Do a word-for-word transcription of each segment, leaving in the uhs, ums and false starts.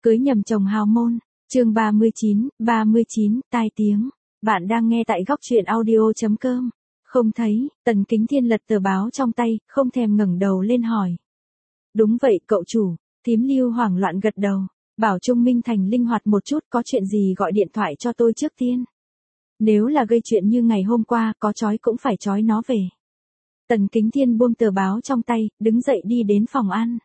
Cưới nhầm chồng hào môn, chương ba mươi chín, ba mươi chín, tai tiếng. Bạn đang nghe tại góc truyện audio chấm com. Không thấy, Tần Kính Thiên lật tờ báo trong tay, không thèm ngẩng đầu lên hỏi. Đúng vậy cậu chủ, thím Lưu hoảng loạn gật đầu, bảo Trung Minh Thành linh hoạt một chút, có chuyện gì gọi điện thoại cho tôi trước tiên. Nếu là gây chuyện như ngày hôm qua, có trói cũng phải trói nó về. Tần Kính Thiên buông tờ báo trong tay, đứng dậy đi đến phòng ăn.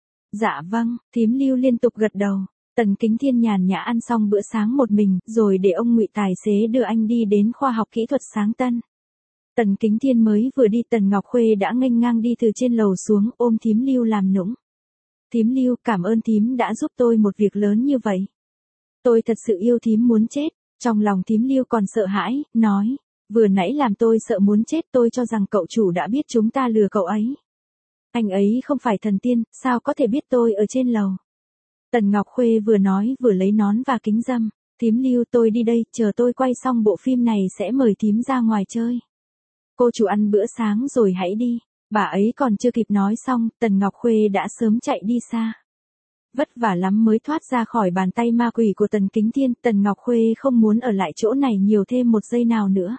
Dạ vâng, thím Lưu liên tục gật đầu. Tần Kính Thiên nhàn nhã ăn xong bữa sáng một mình, rồi để ông Ngụy tài xế đưa anh đi đến khoa học kỹ thuật Sáng Tân. Tần Kính Thiên mới vừa đi, Tần Ngọc Khuê đã nghênh ngang đi từ trên lầu xuống, ôm thím Lưu làm nũng. Thím Lưu, cảm ơn thím đã giúp tôi một việc lớn như vậy. Tôi thật sự yêu thím muốn chết. Trong lòng thím Lưu còn sợ hãi, nói, vừa nãy làm tôi sợ muốn chết, tôi cho rằng cậu chủ đã biết chúng ta lừa cậu ấy. Anh ấy không phải thần tiên, sao có thể biết tôi ở trên lầu. Tần Ngọc Khuê vừa nói vừa lấy nón và kính râm. Thím Lưu, tôi đi đây, chờ tôi quay xong bộ phim này sẽ mời thím ra ngoài chơi. Cô chủ ăn bữa sáng rồi hãy đi. Bà ấy còn chưa kịp nói xong, Tần Ngọc Khuê đã sớm chạy đi xa. Vất vả lắm mới thoát ra khỏi bàn tay ma quỷ của Tần Kính Thiên, Tần Ngọc Khuê không muốn ở lại chỗ này nhiều thêm một giây nào nữa.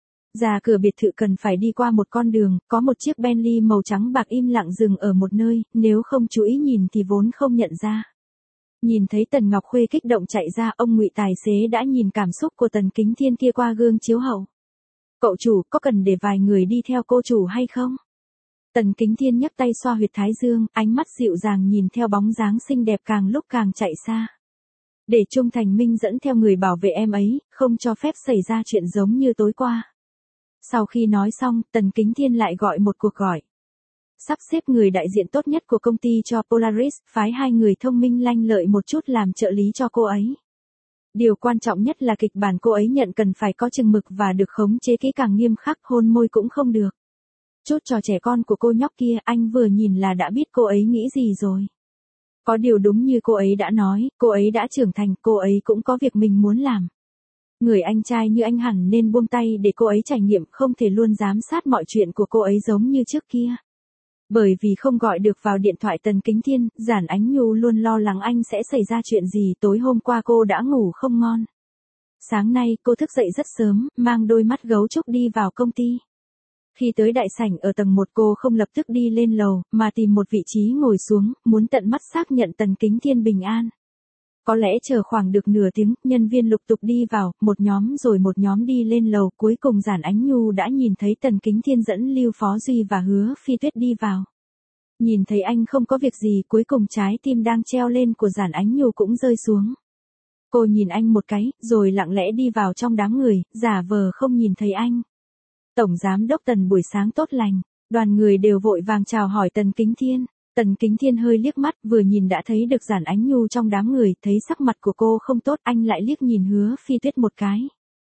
Ra cửa biệt thự cần phải đi qua một con đường, có một chiếc Bentley màu trắng bạc im lặng dừng ở một nơi, nếu không chú ý nhìn thì vốn không nhận ra. Nhìn thấy Tần Ngọc Khuê kích động chạy ra, ông Ngụy tài xế đã nhìn cảm xúc của Tần Kính Thiên kia qua gương chiếu hậu. Cậu chủ, có cần để vài người đi theo cô chủ hay không? Tần Kính Thiên nhấc tay xoa huyệt thái dương, ánh mắt dịu dàng nhìn theo bóng dáng xinh đẹp càng lúc càng chạy xa. Để Trung Thành Minh dẫn theo người bảo vệ em ấy, không cho phép xảy ra chuyện giống như tối qua. Sau khi nói xong, Tần Kính Thiên lại gọi một cuộc gọi. Sắp xếp người đại diện tốt nhất của công ty cho Polaris, phái hai người thông minh lanh lợi một chút làm trợ lý cho cô ấy. Điều quan trọng nhất là kịch bản cô ấy nhận cần phải có chừng mực và được khống chế kỹ càng nghiêm khắc, hôn môi cũng không được. Chút trò trẻ con của cô nhóc kia, anh vừa nhìn là đã biết cô ấy nghĩ gì rồi. Có điều đúng như cô ấy đã nói, cô ấy đã trưởng thành, cô ấy cũng có việc mình muốn làm. Người anh trai như anh hẳn nên buông tay để cô ấy trải nghiệm, không thể luôn giám sát mọi chuyện của cô ấy giống như trước kia. Bởi vì không gọi được vào điện thoại Tần Kính Thiên, Giản Ánh Nhu luôn lo lắng anh sẽ xảy ra chuyện gì. Tối hôm qua cô đã ngủ không ngon. Sáng nay cô thức dậy rất sớm, mang đôi mắt gấu trúc đi vào công ty. Khi tới đại sảnh ở tầng một, cô không lập tức đi lên lầu, mà tìm một vị trí ngồi xuống, muốn tận mắt xác nhận Tần Kính Thiên bình an. Có lẽ chờ khoảng được nửa tiếng, nhân viên lục tục đi vào, một nhóm rồi một nhóm đi lên lầu, cuối cùng Giản Ánh Nhu đã nhìn thấy Tần Kính Thiên dẫn Lưu Phó Duy và Hứa Phi Tuyết đi vào. Nhìn thấy anh không có việc gì, cuối cùng trái tim đang treo lên của Giản Ánh Nhu cũng rơi xuống. Cô nhìn anh một cái, rồi lặng lẽ đi vào trong đám người, giả vờ không nhìn thấy anh. Tổng Giám đốc Tần buổi sáng tốt lành, đoàn người đều vội vàng chào hỏi Tần Kính Thiên. Tần Kính Thiên hơi liếc mắt, vừa nhìn đã thấy được Giản Ánh Nhu trong đám người, thấy sắc mặt của cô không tốt, anh lại liếc nhìn Hứa Phi Tuyết một cái.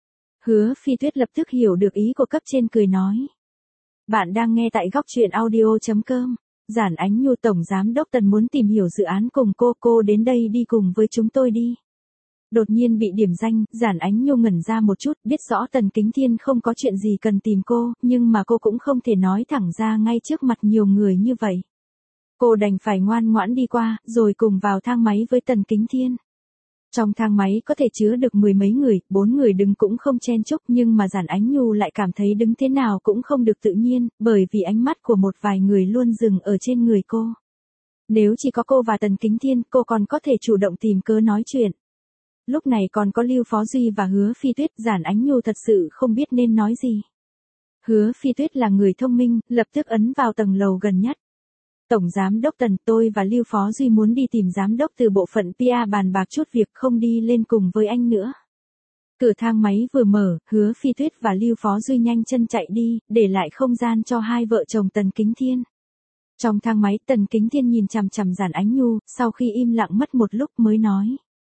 Hứa Phi Tuyết lập tức hiểu được ý của cấp trên, cười nói. Bạn đang nghe tại góc truyện audio chấm com. Giản Ánh Nhu, Tổng Giám đốc Tần muốn tìm hiểu dự án cùng cô, cô đến đây đi cùng với chúng tôi đi. Đột nhiên bị điểm danh, Giản Ánh Nhu ngẩn ra một chút, biết rõ Tần Kính Thiên không có chuyện gì cần tìm cô, nhưng mà cô cũng không thể nói thẳng ra ngay trước mặt nhiều người như vậy. Cô đành phải ngoan ngoãn đi qua, rồi cùng vào thang máy với Tần Kính Thiên. Trong thang máy có thể chứa được mười mấy người, bốn người đứng cũng không chen chúc, nhưng mà Giản Ánh Nhu lại cảm thấy đứng thế nào cũng không được tự nhiên, bởi vì ánh mắt của một vài người luôn dừng ở trên người cô. Nếu chỉ có cô và Tần Kính Thiên, cô còn có thể chủ động tìm cớ nói chuyện. Lúc này còn có Lưu Phó Duy và Hứa Phi Tuyết, Giản Ánh Nhu thật sự không biết nên nói gì. Hứa Phi Tuyết là người thông minh, lập tức ấn vào tầng lầu gần nhất. Tổng Giám đốc Tần, tôi và Lưu Phó Duy muốn đi tìm giám đốc từ bộ phận pê e bàn bạc chút việc, không đi lên cùng với anh nữa. Cửa thang máy vừa mở, Hứa Phi Tuyết và Lưu Phó Duy nhanh chân chạy đi, để lại không gian cho hai vợ chồng Tần Kính Thiên. Trong thang máy, Tần Kính Thiên nhìn chằm chằm Giản Ánh Nhu, sau khi im lặng mất một lúc mới nói.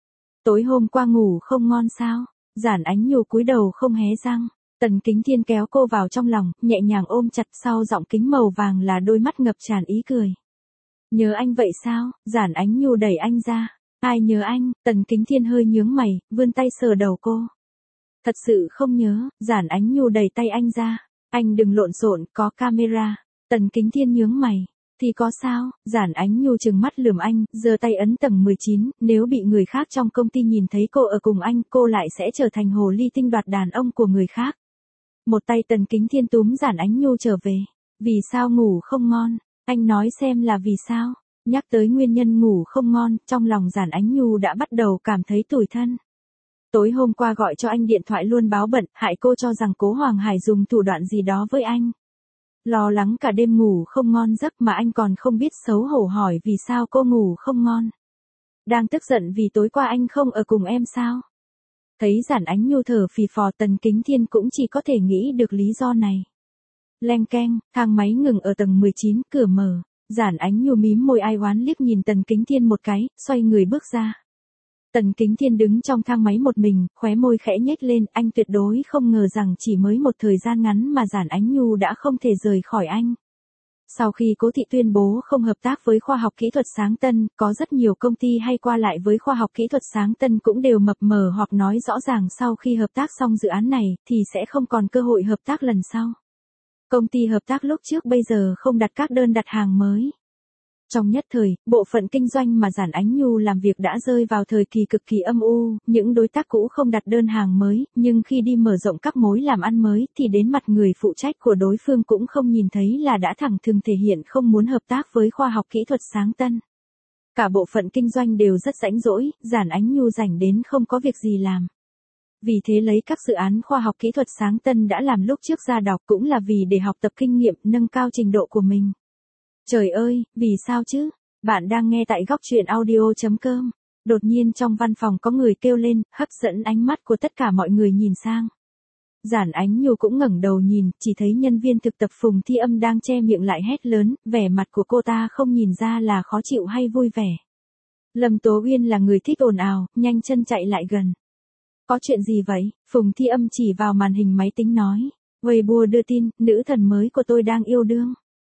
Tối hôm qua ngủ không ngon sao? Giản Ánh Nhu cúi đầu không hé răng. Tần Kính Thiên kéo cô vào trong lòng, nhẹ nhàng ôm chặt, sau giọng kính màu vàng là đôi mắt ngập tràn ý cười. Nhớ anh vậy sao? Giản Ánh Nhu đẩy anh ra. Ai nhớ anh? Tần Kính Thiên hơi nhướng mày, vươn tay sờ đầu cô. Thật sự không nhớ. Giản Ánh Nhu đẩy tay anh ra. Anh đừng lộn xộn, có camera. Tần Kính Thiên nhướng mày. Thì có sao, Giản Ánh Nhu trừng mắt lườm anh, giơ tay ấn tầng mười chín, nếu bị người khác trong công ty nhìn thấy cô ở cùng anh, cô lại sẽ trở thành hồ ly tinh đoạt đàn ông của người khác. Một tay Tần Kính Thiên túm Giản Ánh Nhu trở về. Vì sao ngủ không ngon? Anh nói xem là vì sao? Nhắc tới nguyên nhân ngủ không ngon, trong lòng Giản Ánh Nhu đã bắt đầu cảm thấy tủi thân. Tối hôm qua gọi cho anh điện thoại luôn báo bận, hại cô cho rằng Cố Hoàng Hải dùng thủ đoạn gì đó với anh. Lo lắng cả đêm ngủ không ngon giấc mà anh còn không biết xấu hổ hỏi vì sao cô ngủ không ngon. Đang tức giận vì tối qua anh không ở cùng em sao? Thấy Giản Ánh Nhu thở phì phò, Tần Kính Thiên cũng chỉ có thể nghĩ được lý do này. Leng keng, thang máy ngừng ở tầng mười chín, cửa mở. Giản Ánh Nhu mím môi ai oán liếc nhìn Tần Kính Thiên một cái, xoay người bước ra. Tần Kính Thiên đứng trong thang máy một mình, khóe môi khẽ nhếch lên, anh tuyệt đối không ngờ rằng chỉ mới một thời gian ngắn mà Giản Ánh Nhu đã không thể rời khỏi anh. Sau khi Cố Thị tuyên bố không hợp tác với khoa học kỹ thuật Sáng Tân, có rất nhiều công ty hay qua lại với khoa học kỹ thuật Sáng Tân cũng đều mập mờ hoặc nói rõ ràng sau khi hợp tác xong dự án này thì sẽ không còn cơ hội hợp tác lần sau. Công ty hợp tác lúc trước bây giờ không đặt các đơn đặt hàng mới. Trong nhất thời, bộ phận kinh doanh mà Giản Ánh Nhu làm việc đã rơi vào thời kỳ cực kỳ âm u, những đối tác cũ không đặt đơn hàng mới, nhưng khi đi mở rộng các mối làm ăn mới thì đến mặt người phụ trách của đối phương cũng không nhìn thấy là đã thẳng thừng thể hiện không muốn hợp tác với khoa học kỹ thuật Sáng Tân. Cả bộ phận kinh doanh đều rất rãnh rỗi, Giản Ánh Nhu rảnh đến không có việc gì làm. Vì thế lấy các dự án khoa học kỹ thuật Sáng Tân đã làm lúc trước ra đọc cũng là vì để học tập kinh nghiệm, nâng cao trình độ của mình. Trời ơi, vì sao chứ? Bạn đang nghe tại góc truyện audio chấm com. Đột nhiên trong văn phòng có người kêu lên, hấp dẫn ánh mắt của tất cả mọi người nhìn sang. Giản Ánh Nhu cũng ngẩng đầu nhìn, chỉ thấy nhân viên thực tập Phùng Thi Âm đang che miệng lại hét lớn, vẻ mặt của cô ta không nhìn ra là khó chịu hay vui vẻ. Lâm Tố Uyên là người thích ồn ào, nhanh chân chạy lại gần. Có chuyện gì vậy? Phùng Thi Âm chỉ vào màn hình máy tính nói. Weibo đưa tin, nữ thần mới của tôi đang yêu đương.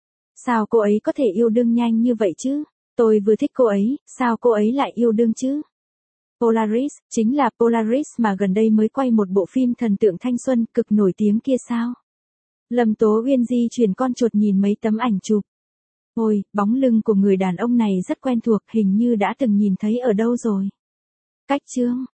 Sao cô ấy có thể yêu đương nhanh như vậy chứ? Tôi vừa thích cô ấy, sao cô ấy lại yêu đương chứ? Polaris, chính là Polaris mà gần đây mới quay một bộ phim thần tượng thanh xuân cực nổi tiếng kia sao? Lâm Tố Uyên di chuyển con chuột nhìn mấy tấm ảnh chụp. Ôi, bóng lưng của người đàn ông này rất quen thuộc, hình như đã từng nhìn thấy ở đâu rồi. Cách chương,